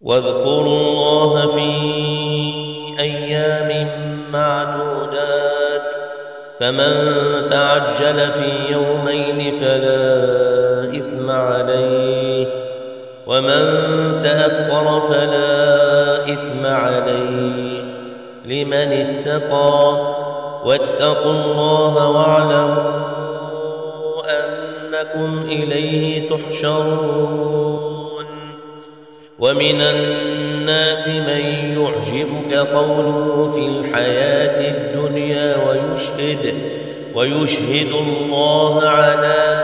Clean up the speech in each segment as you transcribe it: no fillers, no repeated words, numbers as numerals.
واذكروا الله في أيام معدودات فمن تعجل في يومين فلا إثم عليه ومن تأخر فلا إثم عليه لمن اتقى واتقوا الله واعلموا أنكم إليه تحشرون ومن الناس من يعجبك قوله في الحياة الدنيا ويشهد الله على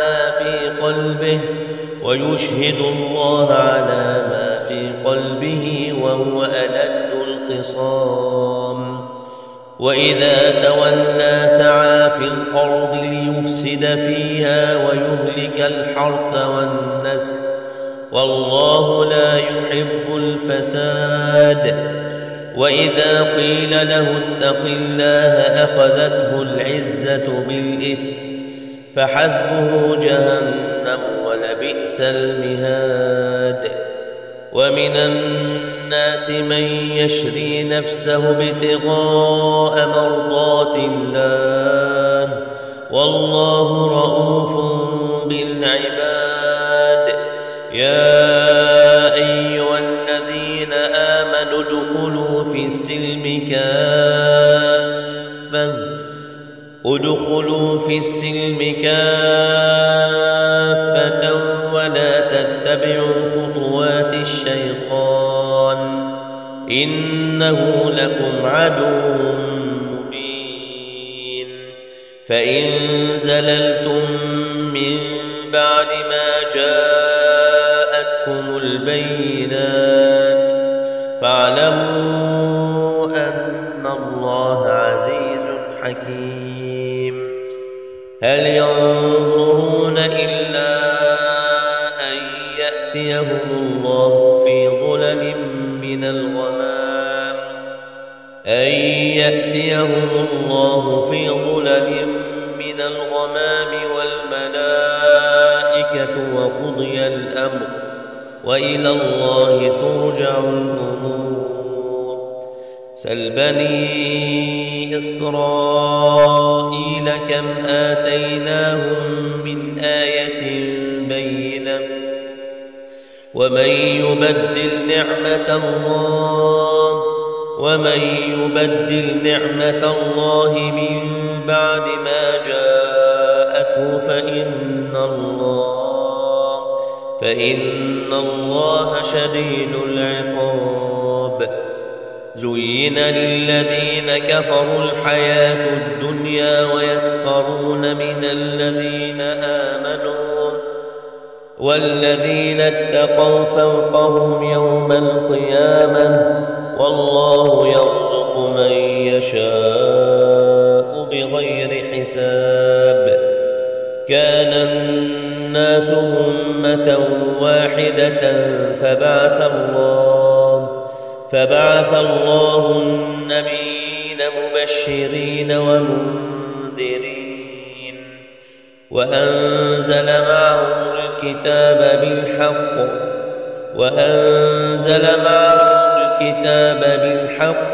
ما في قلبه وهو ألد الخصام وإذا تولى سعى في الأرض ليفسد فيها ويهلك الحرث والنسل والله لا يحب الفساد وإذا قيل له اتق الله أخذته العزة بالإثم فحسبه جهنم ولبئس المهاد ومن الناس من يشري نفسه ابتغاء مرضات الله والله رؤوف بالعباد يا أيها الذين آمنوا ادخلوا في السلم كافة ولا تتبعوا خطوات الشيطان إنه لكم عدو مبين فإن زللتم من بعد ما جاءتكم البينات فاعلموا أن الله عزيز حكيم هل ينظرون إلا أن يأتيهم الله في ظلل من الغمام والملائكة وقضي الأمر وإلى الله ترجع الأمور سل بني إسرائيل كم آتيناهم من آية بينة ومن يبدل نعمة الله من بعد ما جاءته فإن الله شديد العقاب زين للذين كفروا الحياة الدنيا ويسخرون من الذين آمنوا والذين اتقوا فوقهم يوم القيامة والله يرزق من يشاء بغير حساب كان الناس أمة واحدة فبعث الله النبيين مبشرين ومنذرين وأنزل معهم الكتاب بالحق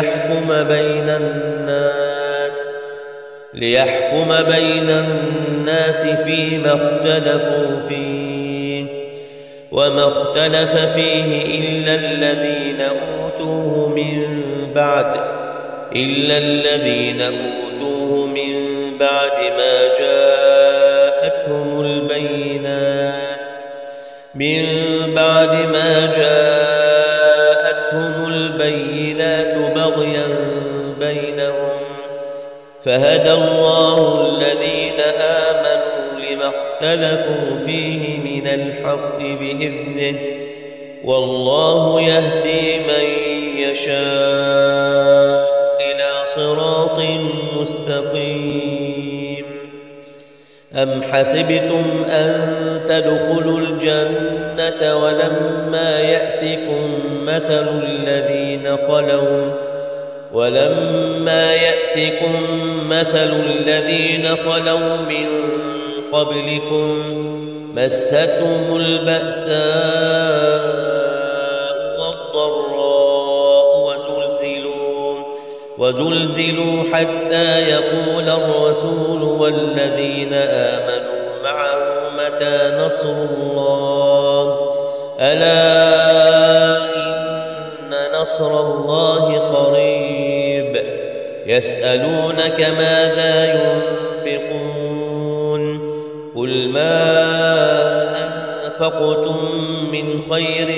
ليحكم بين الناس فيما اختلفوا فيه وما اختلف فيه إلا الذين أوتوه من بعد ما جاءتهم البينات بغيا بينهم فهدى الله الذين آمنوا لما اختلفوا فيه من الحق بإذنه والله يهدي من يشاء إلى صراط مستقيم أم حسبتم أن تدخلوا الجنة ولما يأتكم مثل الذين خلوا من قبلكم مستهم البأساء وزلزلوا حتى يقول الرسول والذين آمنوا معه متى نصر الله ألا إن نصر الله قريب يسألونك ماذا ينفقون قل ما أنفقتم من خير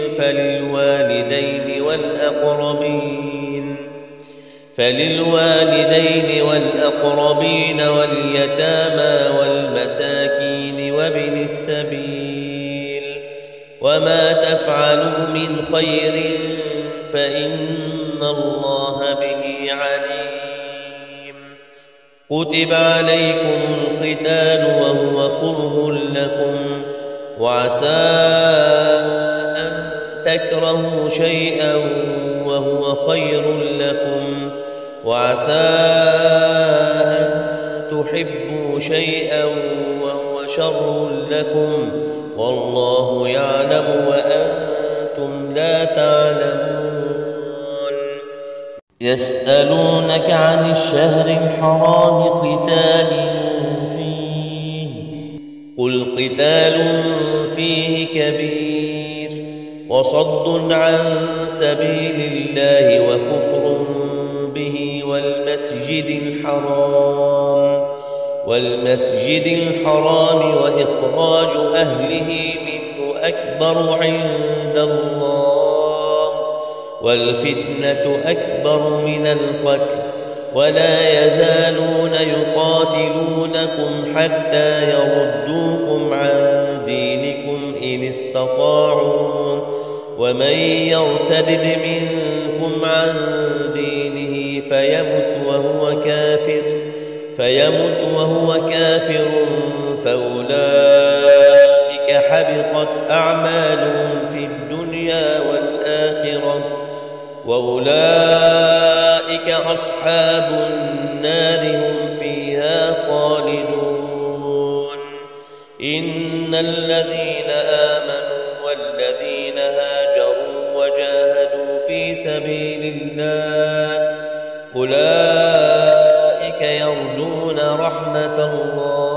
فللوالدين والأقربين واليتامى والمساكين وابن السبيل وما تفعلوا من خير فإن الله به عليم كتب عليكم القتال وهو كره لكم وعسى أن تكرهوا شيئا وهو خير لكم وعسى أن تحبوا شيئا وهو شر لكم والله يعلم وأنتم لا تعلمون يسألونك عن الشهر الحرام قتال فيه قل قتال فيه كبير وصد عن سبيل الله وكفر به والمسجد الحرام وإخراج أهله منه أكبر عند الله والفتنة أكبر من القتل ولا يزالون يقاتلونكم حتى يردوكم عن دينكم إن استطاعوا ومن يرتد منكم عن دينه فيمت وهو كافر فأولئك حبطت أعمالهم في الدنيا والآخرة وأولئك أصحاب النار هم فيها خالدون إن الذين آمنوا والذين هاجروا وجاهدوا في سبيل الله أولئك يرجون رحمة الله